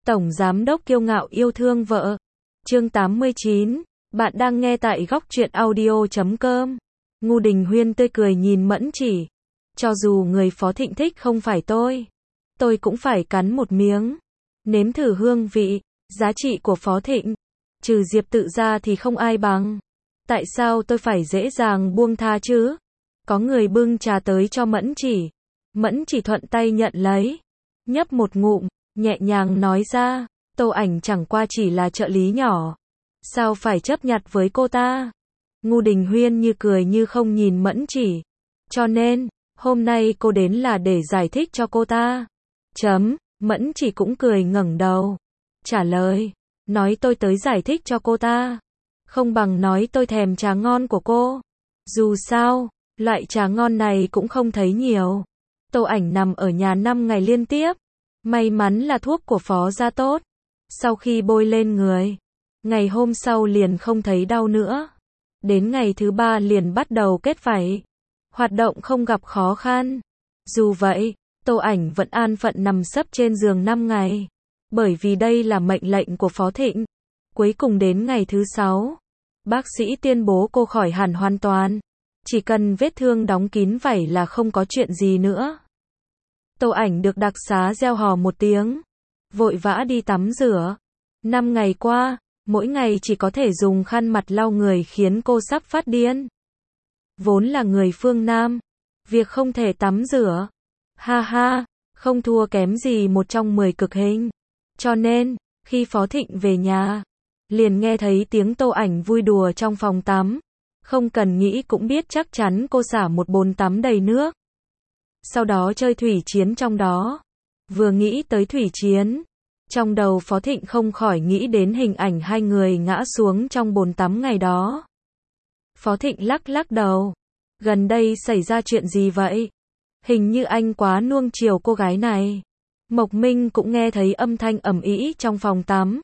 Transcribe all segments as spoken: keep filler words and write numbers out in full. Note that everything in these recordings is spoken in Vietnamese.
Tổng giám đốc kiêu ngạo yêu thương vợ. Chương tám mươi chín. Bạn đang nghe tại góc truyện audio chấm com. Ngô Đình Huyên tươi cười nhìn Mẫn Chỉ. Cho dù người Phó Thịnh thích không phải tôi, tôi cũng phải cắn một miếng, nếm thử hương vị, giá trị của Phó Thịnh. Trừ Diệp Tự ra thì không ai bằng. Tại sao tôi phải dễ dàng buông tha chứ? Có người bưng trà tới cho Mẫn Chỉ. Mẫn Chỉ thuận tay nhận lấy, nhấp một ngụm, nhẹ nhàng nói ra, Tô Ảnh chẳng qua chỉ là trợ lý nhỏ, sao phải chấp nhặt với cô ta? Ngô Đình Huyên như cười như không nhìn Mẫn Chỉ. Cho nên, hôm nay cô đến là để giải thích cho cô ta. Chấm, Mẫn Chỉ cũng cười ngẩng đầu, trả lời, nói tôi tới giải thích cho cô ta, không bằng nói tôi thèm trà ngon của cô. Dù sao, loại trà ngon này cũng không thấy nhiều. Tô Ảnh nằm ở nhà năm ngày liên tiếp. May mắn là thuốc của Phó gia tốt. Sau khi bôi lên người, ngày hôm sau liền không thấy đau nữa. Đến ngày thứ ba liền bắt đầu kết vảy. Hoạt động không gặp khó khăn. Dù vậy, Tô Ảnh vẫn an phận nằm sấp trên giường năm ngày. Bởi vì đây là mệnh lệnh của Phó Thịnh. Cuối cùng đến ngày thứ sáu, bác sĩ tuyên bố cô khỏi hẳn hoàn toàn. Chỉ cần vết thương đóng kín vảy là không có chuyện gì nữa. Tô Ảnh được đặc xá reo hò một tiếng, vội vã đi tắm rửa. Năm ngày qua, mỗi ngày chỉ có thể dùng khăn mặt lau người khiến cô sắp phát điên. Vốn là người phương Nam, việc không thể tắm rửa, ha ha, không thua kém gì một trong mười cực hình. Cho nên, khi Phó Thịnh về nhà, liền nghe thấy tiếng Tô Ảnh vui đùa trong phòng tắm. Không cần nghĩ cũng biết chắc chắn cô xả một bồn tắm đầy nước. Sau đó chơi thủy chiến trong đó. Vừa nghĩ tới thủy chiến, trong đầu Phó Thịnh không khỏi nghĩ đến hình ảnh hai người ngã xuống trong bồn tắm ngày đó. Phó Thịnh lắc lắc đầu. Gần đây xảy ra chuyện gì vậy? Hình như anh quá nuông chiều cô gái này. Mộc Minh cũng nghe thấy âm thanh ầm ĩ trong phòng tắm.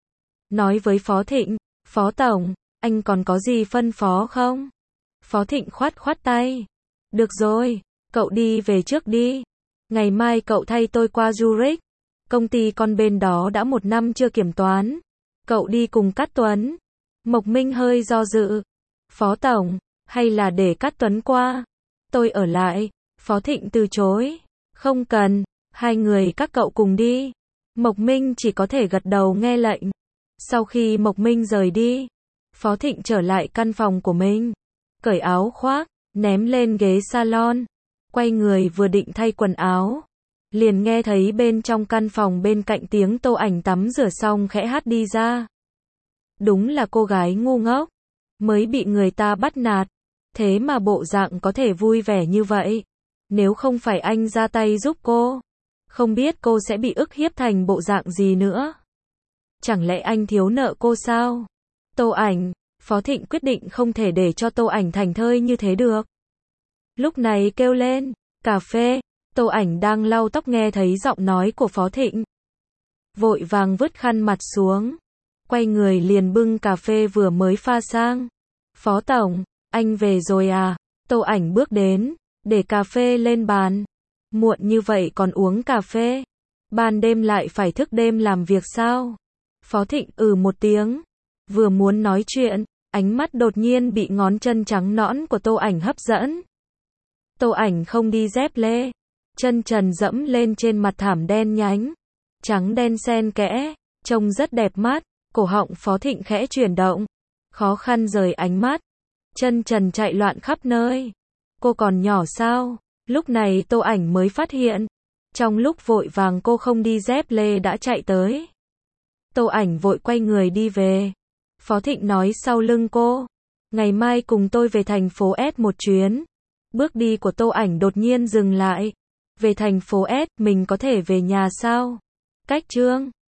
Nói với Phó Thịnh, Phó Tổng, anh còn có gì phân phó không? Phó Thịnh khoát khoát tay. Được rồi, cậu đi về trước đi. Ngày mai cậu thay tôi qua Zurich. Công ty con bên đó đã một năm chưa kiểm toán. Cậu đi cùng Cát Tuấn. Mộc Minh hơi do dự. Phó Tổng, hay là để Cát Tuấn qua? Tôi ở lại. Phó Thịnh từ chối. Không cần, hai người các cậu cùng đi. Mộc Minh chỉ có thể gật đầu nghe lệnh. Sau khi Mộc Minh rời đi, Phó Thịnh trở lại căn phòng của mình. Cởi áo khoác, ném lên ghế salon. Quay người vừa định thay quần áo, liền nghe thấy bên trong căn phòng bên cạnh tiếng Tô Ảnh tắm rửa xong khẽ hát đi ra. Đúng là cô gái ngu ngốc, mới bị người ta bắt nạt, thế mà bộ dạng có thể vui vẻ như vậy. Nếu không phải anh ra tay giúp cô, không biết cô sẽ bị ức hiếp thành bộ dạng gì nữa. Chẳng lẽ anh thiếu nợ cô sao? Tô Ảnh, Phó Thịnh quyết định không thể để cho Tô Ảnh thành thơi như thế được. Lúc này kêu lên, cà phê. Tô Ảnh đang lau tóc nghe thấy giọng nói của Phó Thịnh. Vội vàng vứt khăn mặt xuống, quay người liền bưng cà phê vừa mới pha sang. Phó Tổng, anh về rồi à? Tô Ảnh bước đến, để cà phê lên bàn. Muộn như vậy còn uống cà phê? Ban đêm lại phải thức đêm làm việc sao? Phó Thịnh ừ một tiếng, vừa muốn nói chuyện, ánh mắt đột nhiên bị ngón chân trắng nõn của Tô Ảnh hấp dẫn. Tô Ảnh không đi dép lê, chân trần dẫm lên trên mặt thảm đen nhánh, trắng đen xen kẽ, trông rất đẹp mắt. Cổ họng Phó Thịnh khẽ chuyển động, khó khăn rời ánh mắt, chân trần chạy loạn khắp nơi. Cô còn nhỏ sao? Lúc này Tô Ảnh mới phát hiện, trong lúc vội vàng cô không đi dép lê đã chạy tới. Tô Ảnh vội quay người đi về. Phó Thịnh nói sau lưng cô, ngày mai cùng tôi về thành phố S một chuyến. Bước đi của Tô Ảnh đột nhiên dừng lại. Về thành phố S, mình có thể về nhà sao? Cách Trương